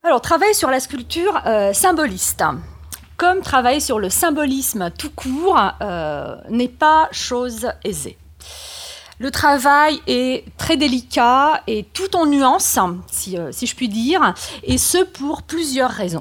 Alors, travail sur la sculpture symboliste, comme travailler sur le symbolisme tout court, n'est pas chose aisée. Le travail est très délicat et tout en nuances, si je puis dire, et ce pour plusieurs raisons.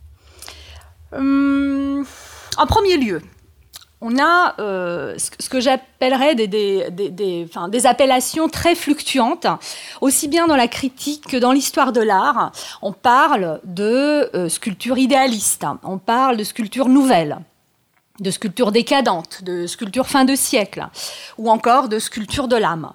En premier lieu, on a ce que j'appellerais des appellations très fluctuantes, aussi bien dans la critique que dans l'histoire de l'art. On parle de sculpture idéaliste, on parle de sculpture nouvelle, de sculpture décadente, de sculpture fin de siècle, ou encore de sculpture de l'âme.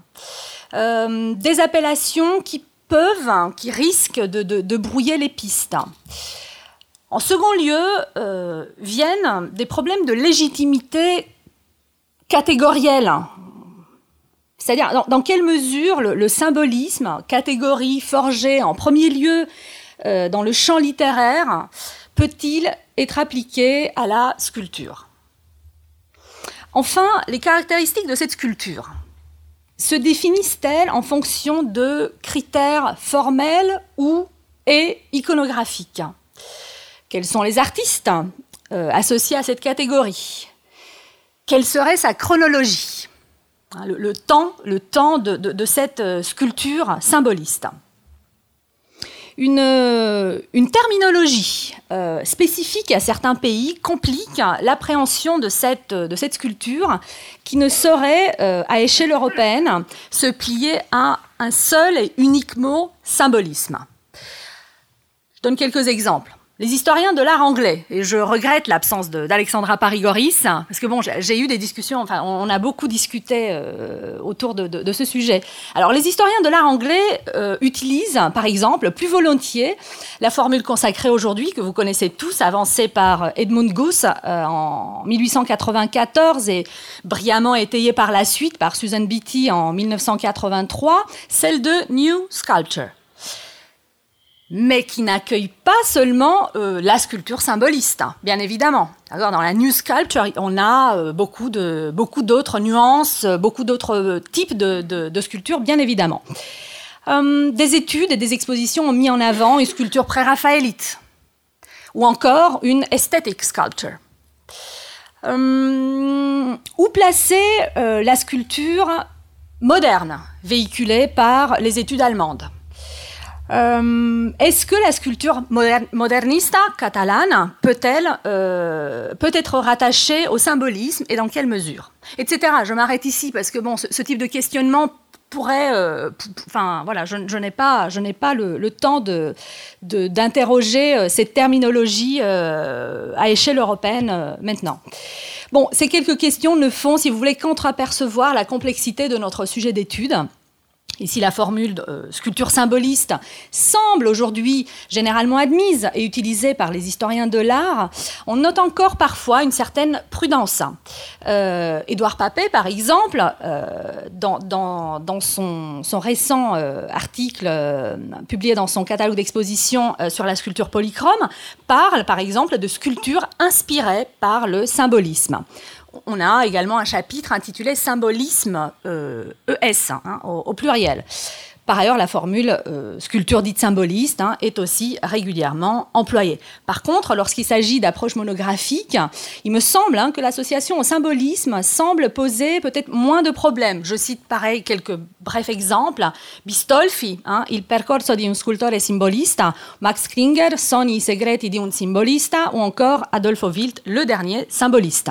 Des appellations qui risquent de brouiller les pistes. En second lieu, viennent des problèmes de légitimité catégorielle. C'est-à-dire, dans quelle mesure le symbolisme, catégorie forgée en premier lieu dans le champ littéraire, peut-il être appliqué à la sculpture ? Enfin, les caractéristiques de cette sculpture se définissent-elles en fonction de critères formels et iconographiques ? Quels sont les artistes associés à cette catégorie ? Quelle serait sa chronologie ? Le temps de cette sculpture symboliste. Une terminologie spécifique à certains pays complique l'appréhension de cette sculpture qui ne saurait, à échelle européenne, se plier à un seul et unique mot, symbolisme. Je donne quelques exemples. Les historiens de l'art anglais, et je regrette l'absence d'Alexandra Parigoris, parce que bon, j'ai eu des discussions, enfin, on a beaucoup discuté autour de ce sujet. Alors, les historiens de l'art anglais utilisent, par exemple, plus volontiers, la formule consacrée aujourd'hui, que vous connaissez tous, avancée par Edmund Gosse en 1894 et brillamment étayée par la suite par Susan Beattie en 1983, celle de New Sculpture. Mais qui n'accueille pas seulement la sculpture symboliste, bien évidemment. Alors, dans la New Sculpture, on a beaucoup d'autres nuances, beaucoup d'autres types de sculptures, bien évidemment. Des études et des expositions ont mis en avant une sculpture pré-raphaélite, ou encore une aesthetic sculpture. Où placer la sculpture moderne, véhiculée par les études allemandes ? Est-ce que la sculpture modernista catalane peut être rattachée au symbolisme et dans quelle mesure, etc. Je m'arrête ici parce que bon, ce type de questionnement pourrait, voilà, je n'ai pas le temps d'interroger cette terminologie à échelle européenne maintenant. Bon, ces quelques questions ne font, si vous voulez, qu'entreapercevoir la complexité de notre sujet d'étude. Ici, la formule sculpture symboliste semble aujourd'hui généralement admise et utilisée par les historiens de l'art. On note encore parfois une certaine prudence. Édouard Papet, par exemple, dans son récent article publié dans son catalogue d'exposition sur la sculpture polychrome, parle, par exemple, de sculpture inspirée par le symbolisme. On a également un chapitre intitulé « Symbolisme ES », au pluriel. Par ailleurs, la formule sculpture dite symboliste est aussi régulièrement employée. Par contre, lorsqu'il s'agit d'approches monographiques, il me semble que l'association au symbolisme semble poser peut-être moins de problèmes. Je cite pareil quelques brefs exemples. Bistolfi, Il percorso di un scultore simbolista, Max Klinger, Sogni segreti di un simbolista, ou encore Adolfo Wild, le dernier symboliste.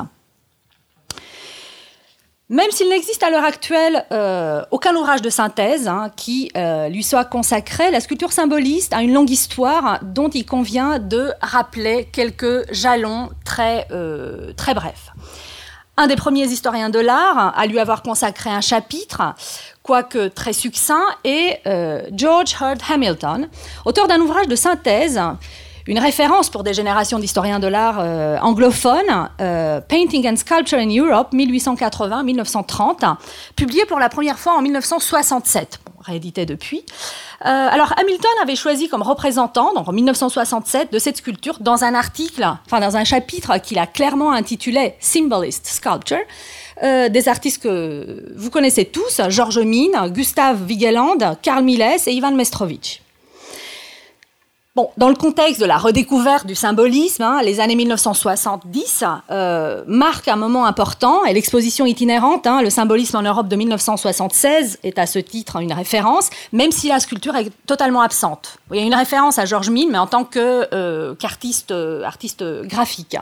Même s'il n'existe à l'heure actuelle aucun ouvrage de synthèse qui lui soit consacré, la sculpture symboliste a une longue histoire dont il convient de rappeler quelques jalons très brefs. Un des premiers historiens de l'art à lui avoir consacré un chapitre, quoique très succinct, est George Hurd Hamilton, auteur d'un ouvrage de synthèse, une référence pour des générations d'historiens de l'art anglophones, Painting and Sculpture in Europe, 1880-1930, publié pour la première fois en 1967, réédité depuis. Alors Hamilton avait choisi comme représentant, donc en 1967, de cette sculpture dans un chapitre qu'il a clairement intitulé Symbolist Sculpture, des artistes que vous connaissez tous, Georges Mine, Gustav Vigeland, Carl Miles et Ivan Mestrovich. Bon, dans le contexte de la redécouverte du symbolisme, les années 1970 marquent un moment important et l'exposition itinérante, le symbolisme en Europe de 1976 est à ce titre une référence, même si la sculpture est totalement absente. Il y a une référence à Georges Mille, mais en tant qu'artiste graphique.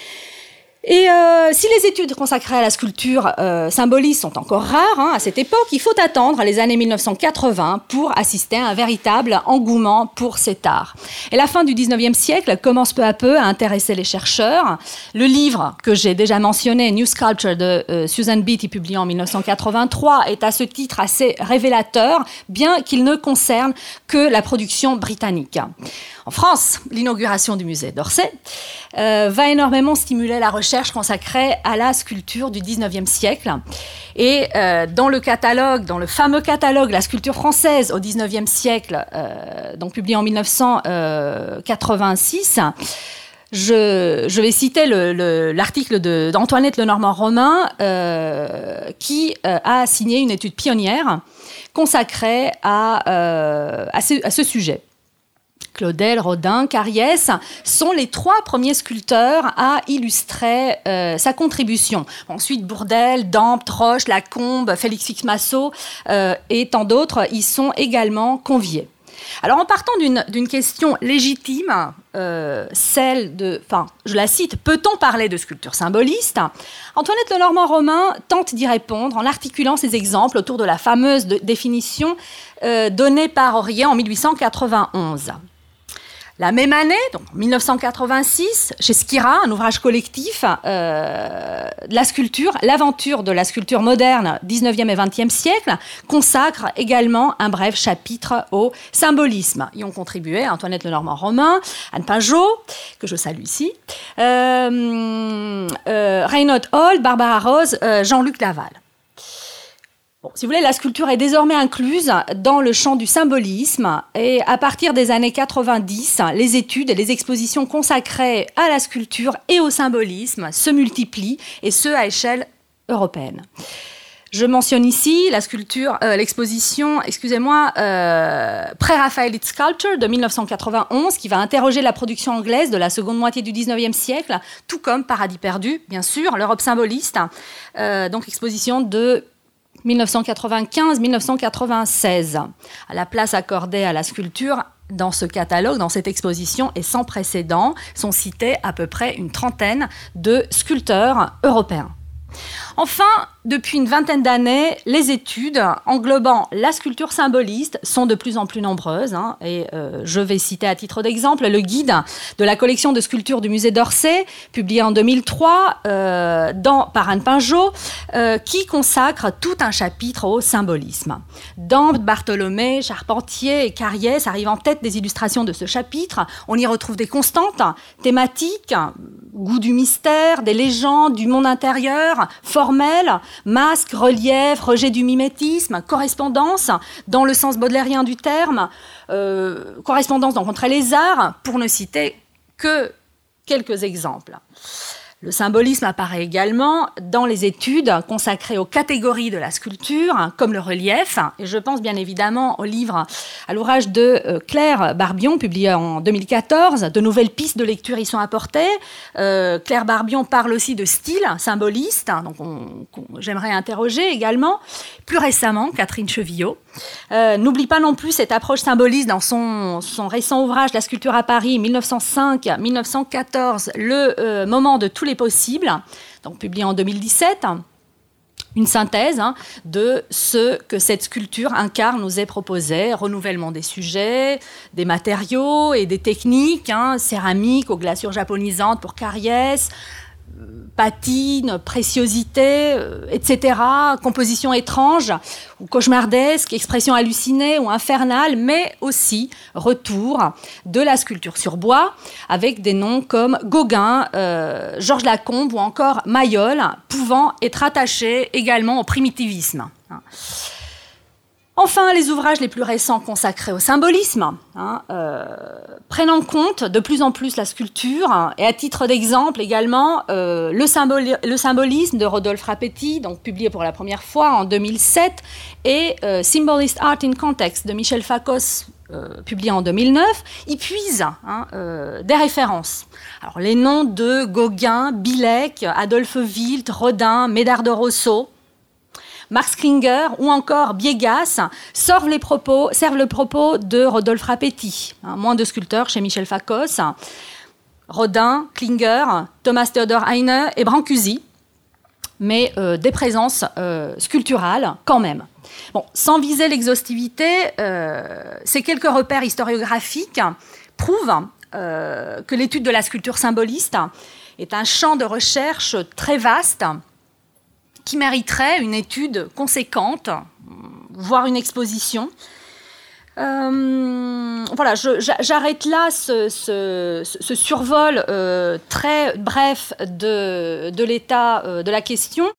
Et si les études consacrées à la sculpture symboliste sont encore rares à cette époque, il faut attendre les années 1980 pour assister à un véritable engouement pour cet art. Et la fin du 19e siècle commence peu à peu à intéresser les chercheurs. Le livre que j'ai déjà mentionné, New Sculpture de Susan Beattie, publié en 1983, est à ce titre assez révélateur, bien qu'il ne concerne que la production britannique. En France, l'inauguration du musée d'Orsay va énormément stimuler la recherche consacrée à la sculpture du XIXe siècle. Et dans le fameux catalogue La sculpture française au XIXe siècle, donc publié en 1986, je vais citer l'article d'Antoinette Lenormand-Romain qui a signé une étude pionnière consacrée à ce sujet. Claudel, Rodin, Cariès sont les 3 premiers sculpteurs à illustrer sa contribution. Ensuite, Bourdelle, Dempte, Roche, Lacombe, Félix Massot et tant d'autres y sont également conviés. Alors, en partant d'une question légitime, celle de, je la cite, peut-on parler de sculpture symboliste ? Antoinette Lenormand-Romain tente d'y répondre en articulant ses exemples autour de la fameuse définition donnée par Aurier en 1891. La même année, donc 1986, chez Skira, un ouvrage collectif, la sculpture, l'aventure de la sculpture moderne 19e et 20e siècle, consacre également un bref chapitre au symbolisme. Y ont contribué Antoinette Lenormand-Romain, Anne Pinjot, que je salue ici, Reinhold Hall, Barbara Rose, Jean-Luc Laval. Bon, si vous voulez, la sculpture est désormais incluse dans le champ du symbolisme et à partir des années 90, les études et les expositions consacrées à la sculpture et au symbolisme se multiplient et ce à échelle européenne. Je mentionne ici l'exposition, Pre-Raphaelite Sculpture de 1991 qui va interroger la production anglaise de la seconde moitié du 19e siècle, tout comme Paradis perdu, bien sûr, l'Europe symboliste, donc exposition de 1995-1996. La place accordée à la sculpture dans ce catalogue, dans cette exposition, est sans précédent. Sont cités à peu près une trentaine de sculpteurs européens. Enfin, depuis une vingtaine d'années, les études englobant la sculpture symboliste sont de plus en plus nombreuses. Et je vais citer à titre d'exemple le guide de la collection de sculptures du musée d'Orsay, publié en 2003 par Anne Pinjot, qui consacre tout un chapitre au symbolisme. Dempte, Bartholomé, Charpentier et Cariès arrivent en tête des illustrations de ce chapitre. On y retrouve des constantes thématiques, goût du mystère, des légendes, du monde intérieur, formel, masque, relief, rejet du mimétisme, correspondance, dans le sens baudelairien du terme, correspondance entre les arts, pour ne citer que quelques exemples. Le symbolisme apparaît également dans les études consacrées aux catégories de la sculpture, comme le relief. Et je pense bien évidemment à l'ouvrage de Claire Barbion, publié en 2014. De nouvelles pistes de lecture y sont apportées. Claire Barbion parle aussi de style symboliste, donc j'aimerais interroger également. Plus récemment, Catherine Chevillot n'oublie pas non plus cette approche symboliste dans son récent ouvrage La sculpture à Paris, 1905-1914, le moment de tous les possibles, donc publié en 2017, une synthèse de ce que cette sculpture incarne nous est proposé, renouvellement des sujets, des matériaux et des techniques, céramique aux glaçures japonisantes pour Cariès, patine, préciosité, etc., composition étrange ou cauchemardesque, expression hallucinée ou infernale, mais aussi retour de la sculpture sur bois avec des noms comme Gauguin, Georges Lacombe ou encore Mayol, pouvant être attachés également au primitivisme. Enfin, les ouvrages les plus récents consacrés au symbolisme prennent en compte de plus en plus la sculpture et à titre d'exemple également le symbolisme de Rodolphe Rapetti, donc publié pour la première fois en 2007, et Symbolist Art in Context de Michel Fakos, publié en 2009, il puise des références. Alors, les noms de Gauguin, Bilek, Adolphe Wild, Rodin, Médard de Rousseau, Max Klinger ou encore Biegas servent le propos de Rodolphe Rapetti, moins de sculpteurs chez Michel Facos, Rodin, Klinger, Thomas Theodor Heine et Brancusi, mais des présences sculpturales quand même. Bon, sans viser l'exhaustivité, ces quelques repères historiographiques prouvent que l'étude de la sculpture symboliste est un champ de recherche très vaste qui mériterait une étude conséquente, voire une exposition. Voilà, j'arrête là ce survol très bref de l'état de la question.